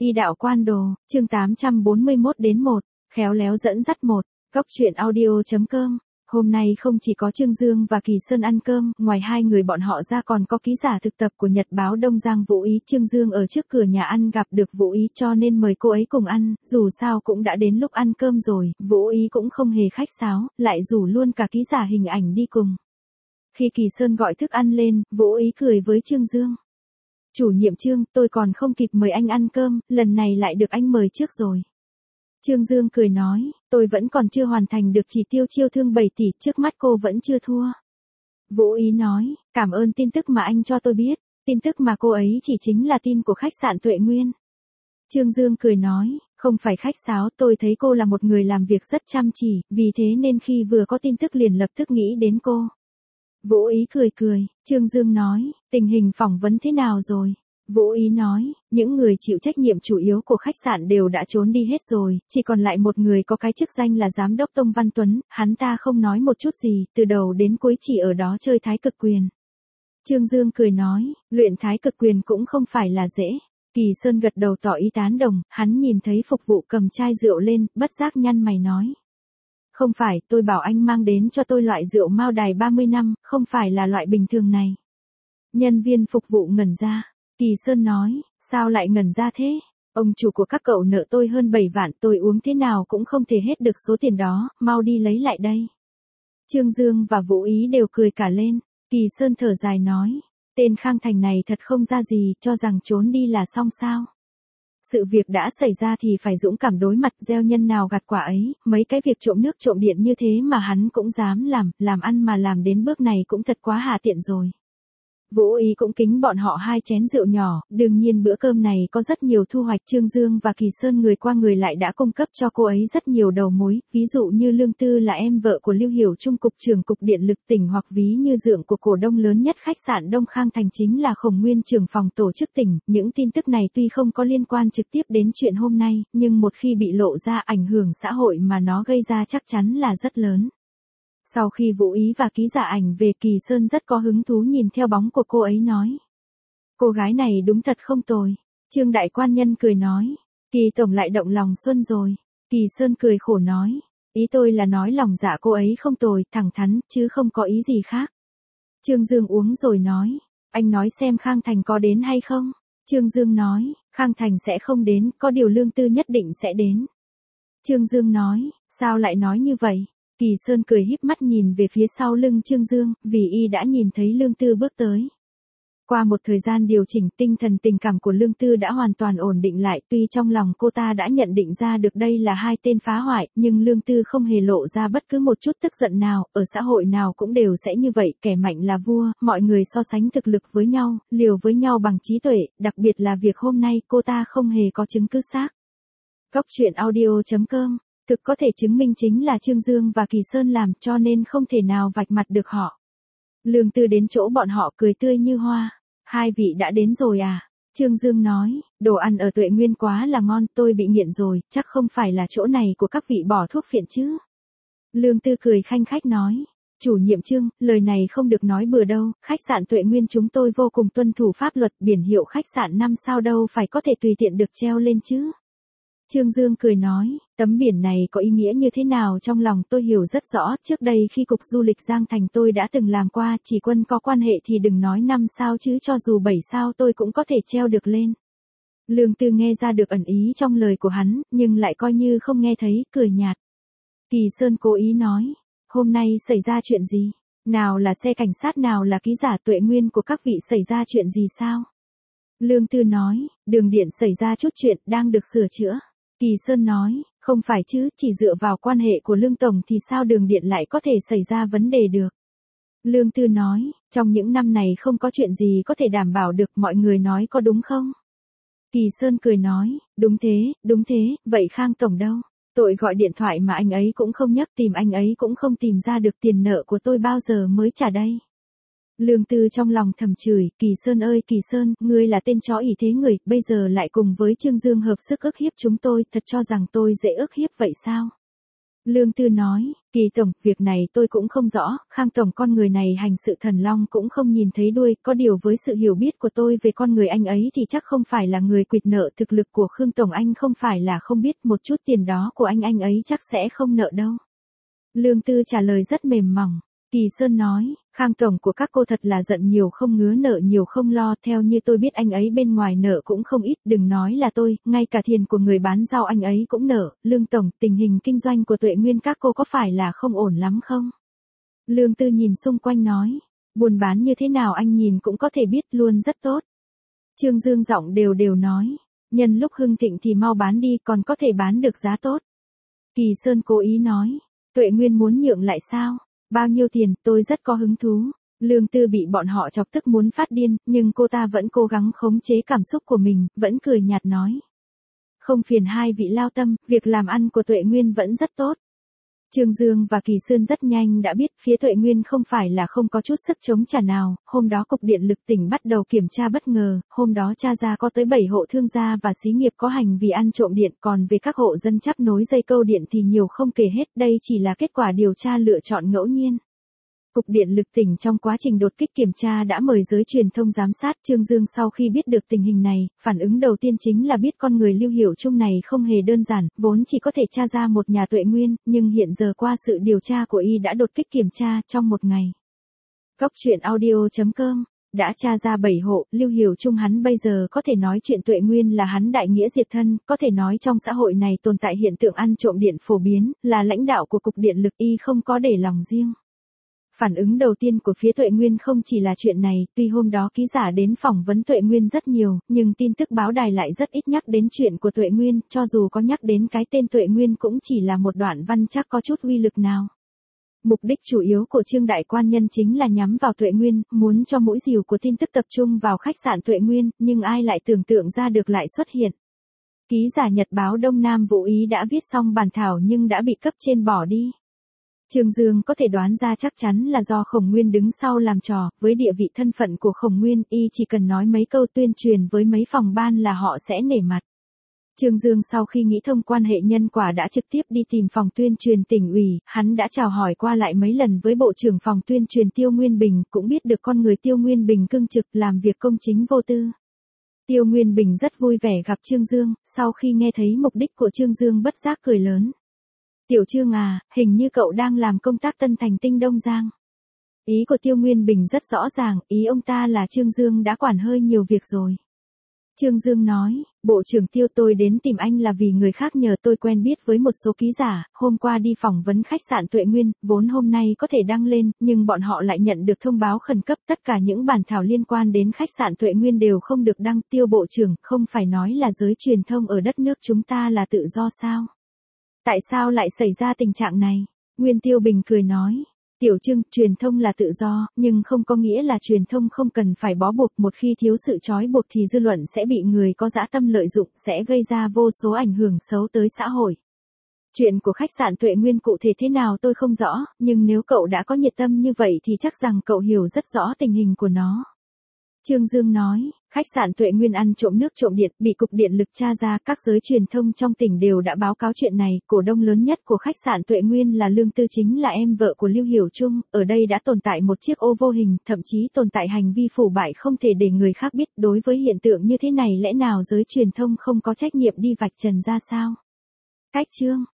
Y đạo quan đồ, chương 841-1, khéo léo dẫn dắt 1, góc truyện audio.com. Hôm nay không chỉ có Trương Dương và Kỳ Sơn ăn cơm, ngoài hai người bọn họ ra còn có ký giả thực tập của Nhật báo Đông Giang Vũ Ý. Trương Dương ở trước cửa nhà ăn gặp được Vũ Ý cho nên mời cô ấy cùng ăn, dù sao cũng đã đến lúc ăn cơm rồi, Vũ Ý cũng không hề khách sáo, lại rủ luôn cả ký giả hình ảnh đi cùng. Khi Kỳ Sơn gọi thức ăn lên, Vũ Ý cười với Trương Dương. Chủ nhiệm Trương, tôi còn không kịp mời anh ăn cơm, lần này lại được anh mời trước rồi. Trương Dương cười nói, tôi vẫn còn chưa hoàn thành được chỉ tiêu chiêu thương 7 tỷ, trước mắt cô vẫn chưa thua. Vũ Ý nói, cảm ơn tin tức mà anh cho tôi biết, tin tức mà cô ấy chỉ chính là tin của khách sạn Tuệ Nguyên. Trương Dương cười nói, không phải khách sáo, tôi thấy cô là một người làm việc rất chăm chỉ, vì thế nên khi vừa có tin tức liền lập tức nghĩ đến cô. Vũ Ý cười, Trương Dương nói, tình hình phỏng vấn thế nào rồi? Vũ Ý nói, những người chịu trách nhiệm chủ yếu của khách sạn đều đã trốn đi hết rồi, chỉ còn lại một người có cái chức danh là giám đốc Tông Văn Tuấn, hắn ta không nói một chút gì, từ đầu đến cuối chỉ ở đó chơi thái cực quyền. Trương Dương cười nói, luyện thái cực quyền cũng không phải là dễ. Kỳ Sơn gật đầu tỏ ý tán đồng, hắn nhìn thấy phục vụ cầm chai rượu lên, bất giác nhăn mày nói. Không phải, tôi bảo anh mang đến cho tôi loại rượu Mao Đài 30 năm, không phải là loại bình thường này. Nhân viên phục vụ ngẩn ra. Kỳ Sơn nói, sao lại ngẩn ra thế? Ông chủ của các cậu nợ tôi hơn 7 vạn, tôi uống thế nào cũng không thể hết được số tiền đó, mau đi lấy lại đây. Trương Dương và Vũ Ý đều cười cả lên. Kỳ Sơn thở dài nói, tên Khang Thành này thật không ra gì, cho rằng trốn đi là xong sao? Sự việc đã xảy ra thì phải dũng cảm đối mặt, gieo nhân nào gặt quả ấy, mấy cái việc trộm nước trộm điện như thế mà hắn cũng dám làm ăn mà làm đến bước này cũng thật quá hạ tiện rồi. Vũ Ý cũng kính bọn họ 2 chén rượu nhỏ, đương nhiên bữa cơm này có rất nhiều thu hoạch. Trương Dương và Kỳ Sơn người qua người lại đã cung cấp cho cô ấy rất nhiều đầu mối, ví dụ như Lương Tư là em vợ của Lưu Hiểu Trung cục trưởng cục điện lực tỉnh, hoặc ví như dượng của cổ đông lớn nhất khách sạn Đông Khang Thành chính là Khổng Nguyên trưởng phòng tổ chức tỉnh. Những tin tức này tuy không có liên quan trực tiếp đến chuyện hôm nay, nhưng một khi bị lộ ra, ảnh hưởng xã hội mà nó gây ra chắc chắn là rất lớn. Sau khi Vũ Ý và ký giả ảnh về, Kỳ Sơn rất có hứng thú nhìn theo bóng của cô ấy nói. Cô gái này đúng thật không tồi. Trương đại quan nhân cười nói. Kỳ tổng lại động lòng Xuân rồi. Kỳ Sơn cười khổ nói. Ý tôi là nói lòng dạ cô ấy không tồi, thẳng thắn, chứ không có ý gì khác. Trương Dương uống rồi nói. Anh nói xem Khang Thành có đến hay không? Trương Dương nói. Khang Thành sẽ không đến, có điều Lương Tư nhất định sẽ đến. Trương Dương nói. Sao lại nói như vậy? Kỳ Sơn cười híp mắt nhìn về phía sau lưng Trương Dương, vì y đã nhìn thấy Lương Tư bước tới. Qua một thời gian điều chỉnh, tinh thần tình cảm của Lương Tư đã hoàn toàn ổn định lại, tuy trong lòng cô ta đã nhận định ra được đây là 2 tên phá hoại, nhưng Lương Tư không hề lộ ra bất cứ một chút tức giận nào, ở xã hội nào cũng đều sẽ như vậy, kẻ mạnh là vua, mọi người so sánh thực lực với nhau, liều với nhau bằng trí tuệ, đặc biệt là việc hôm nay cô ta không hề có chứng cứ xác. Góc truyện audio.com. Thực có thể chứng minh chính là Trương Dương và Kỳ Sơn làm, cho nên không thể nào vạch mặt được họ. Lương Tư đến chỗ bọn họ cười tươi như hoa. 2 vị đã đến rồi à? Trương Dương nói, đồ ăn ở Tuệ Nguyên quá là ngon, tôi bị nghiện rồi, chắc không phải là chỗ này của các vị bỏ thuốc phiện chứ? Lương Tư cười khanh khách nói, chủ nhiệm Trương, lời này không được nói bừa đâu, khách sạn Tuệ Nguyên chúng tôi vô cùng tuân thủ pháp luật, biển hiệu khách sạn 5 sao đâu phải có thể tùy tiện được treo lên chứ? Trương Dương cười nói, tấm biển này có ý nghĩa như thế nào trong lòng tôi hiểu rất rõ, trước đây khi Cục Du lịch Giang Thành tôi đã từng làm qua, chỉ quân có quan hệ thì đừng nói 5 sao chứ cho dù 7 sao tôi cũng có thể treo được lên. Lương Tư nghe ra được ẩn ý trong lời của hắn, nhưng lại coi như không nghe thấy, cười nhạt. Kỳ Sơn cố ý nói, hôm nay xảy ra chuyện gì? Nào là xe cảnh sát, nào là ký giả Tuệ Nguyên của các vị, xảy ra chuyện gì sao? Lương Tư nói, đường điện xảy ra chút chuyện, đang được sửa chữa. Kỳ Sơn nói, không phải chứ, chỉ dựa vào quan hệ của Lương Tổng thì sao đường điện lại có thể xảy ra vấn đề được. Lương Tư nói, trong những năm này không có chuyện gì có thể đảm bảo được, mọi người nói có đúng không? Kỳ Sơn cười nói, đúng thế, vậy Khang Tổng đâu? Tôi gọi điện thoại mà anh ấy cũng không nhấc, tìm anh ấy cũng không tìm ra được, tiền nợ của tôi bao giờ mới trả đây? Lương Tư trong lòng thầm chửi, Kỳ Sơn ơi Kỳ Sơn, ngươi là tên chó ỷ thế người, bây giờ lại cùng với Trương Dương hợp sức ức hiếp chúng tôi, thật cho rằng tôi dễ ức hiếp vậy sao? Lương Tư nói, Kỳ tổng, việc này tôi cũng không rõ, Khang tổng con người này hành sự thần long cũng không nhìn thấy đuôi, có điều với sự hiểu biết của tôi về con người anh ấy thì chắc không phải là người quỵt nợ, thực lực của Khương tổng anh không phải là không biết, một chút tiền đó của anh ấy chắc sẽ không nợ đâu. Lương Tư trả lời rất mềm mỏng. Kỳ Sơn nói, Khang tổng của các cô thật là giận nhiều không ngứa nợ nhiều không lo, theo như tôi biết anh ấy bên ngoài nợ cũng không ít, đừng nói là tôi, ngay cả tiền của người bán rau anh ấy cũng nợ. Lương tổng, tình hình kinh doanh của Tuệ Nguyên các cô có phải là không ổn lắm không? Lương Tư nhìn xung quanh nói, buôn bán như thế nào anh nhìn cũng có thể biết, luôn rất tốt. Trương Dương giọng đều đều nói, nhân lúc hưng thịnh thì mau bán đi, còn có thể bán được giá tốt. Kỳ Sơn cố ý nói, Tuệ Nguyên muốn nhượng lại sao? Bao nhiêu tiền, tôi rất có hứng thú. Lương Tư bị bọn họ chọc tức muốn phát điên, nhưng cô ta vẫn cố gắng khống chế cảm xúc của mình, vẫn cười nhạt nói. Không phiền hai vị lao tâm, việc làm ăn của Tuệ Nguyên vẫn rất tốt. Trương Dương và Kỳ Sơn rất nhanh đã biết phía Tuệ Nguyên không phải là không có chút sức chống trả nào, hôm đó Cục Điện lực tỉnh bắt đầu kiểm tra bất ngờ, hôm đó tra ra có tới 7 hộ thương gia và xí nghiệp có hành vi ăn trộm điện, còn về các hộ dân chắp nối dây câu điện thì nhiều không kể hết, đây chỉ là kết quả điều tra lựa chọn ngẫu nhiên. Cục Điện lực tỉnh trong quá trình đột kích kiểm tra đã mời giới truyền thông giám sát. Trương Dương sau khi biết được tình hình này, phản ứng đầu tiên chính là biết con người Lưu Hiểu Trung này không hề đơn giản, vốn chỉ có thể tra ra một nhà Tuệ Nguyên, nhưng hiện giờ qua sự điều tra của y đã đột kích kiểm tra trong một ngày. Góc truyện audio.com đã tra ra 7 hộ, Lưu Hiểu Trung hắn bây giờ có thể nói chuyện Tuệ Nguyên là hắn đại nghĩa diệt thân, có thể nói trong xã hội này tồn tại hiện tượng ăn trộm điện phổ biến, là lãnh đạo của Cục Điện lực y không có để lòng riêng. Phản ứng đầu tiên của phía Tuệ Nguyên không chỉ là chuyện này, tuy hôm đó ký giả đến phỏng vấn Tuệ Nguyên rất nhiều, nhưng tin tức báo đài lại rất ít nhắc đến chuyện của Tuệ Nguyên, cho dù có nhắc đến cái tên Tuệ Nguyên cũng chỉ là một đoạn văn chắc có chút uy lực nào. Mục đích chủ yếu của Trương Đại Quan Nhân chính là nhắm vào Tuệ Nguyên, muốn cho mũi rìu của tin tức tập trung vào khách sạn Tuệ Nguyên, nhưng ai lại tưởng tượng ra được lại xuất hiện. Ký giả Nhật báo Đông Nam Vũ Ý đã viết xong bản thảo nhưng đã bị cấp trên bỏ đi. Trương Dương có thể đoán ra chắc chắn là do Khổng Nguyên đứng sau làm trò, với địa vị thân phận của Khổng Nguyên, y chỉ cần nói mấy câu tuyên truyền với mấy phòng ban là họ sẽ nể mặt. Trương Dương sau khi nghĩ thông quan hệ nhân quả đã trực tiếp đi tìm phòng tuyên truyền tỉnh ủy, hắn đã chào hỏi qua lại mấy lần với Bộ trưởng phòng tuyên truyền Tiêu Nguyên Bình, cũng biết được con người Tiêu Nguyên Bình cương trực làm việc công chính vô tư. Tiêu Nguyên Bình rất vui vẻ gặp Trương Dương, sau khi nghe thấy mục đích của Trương Dương bất giác cười lớn. Tiểu Trương à, hình như cậu đang làm công tác Tân Thành Tinh Đông Giang. Ý của Tiêu Nguyên Bình rất rõ ràng, ý ông ta là Trương Dương đã quản hơi nhiều việc rồi. Trương Dương nói, Bộ trưởng Tiêu tôi đến tìm anh là vì người khác nhờ tôi quen biết với một số ký giả, hôm qua đi phỏng vấn khách sạn Tuệ Nguyên, vốn hôm nay có thể đăng lên, nhưng bọn họ lại nhận được thông báo khẩn cấp tất cả những bản thảo liên quan đến khách sạn Tuệ Nguyên đều không được đăng. Tiêu Bộ trưởng, không phải nói là giới truyền thông ở đất nước chúng ta là tự do sao? Tại sao lại xảy ra tình trạng này? Nguyên Tiêu Bình cười nói. Tiểu Trương, truyền thông là tự do, nhưng không có nghĩa là truyền thông không cần phải bó buộc, một khi thiếu sự trói buộc thì dư luận sẽ bị người có dã tâm lợi dụng, sẽ gây ra vô số ảnh hưởng xấu tới xã hội. Chuyện của khách sạn Tuệ Nguyên cụ thể thế nào tôi không rõ, nhưng nếu cậu đã có nhiệt tâm như vậy thì chắc rằng cậu hiểu rất rõ tình hình của nó. Trương Dương nói, khách sạn Tuệ Nguyên ăn trộm nước trộm điện, bị Cục Điện lực tra ra, các giới truyền thông trong tỉnh đều đã báo cáo chuyện này, cổ đông lớn nhất của khách sạn Tuệ Nguyên là Lương Tư, chính là em vợ của Lưu Hiểu Trung, ở đây đã tồn tại một chiếc ô vô hình, thậm chí tồn tại hành vi腐bại không thể để người khác biết, đối với hiện tượng như thế này lẽ nào giới truyền thông không có trách nhiệm đi vạch trần ra sao? Cách chương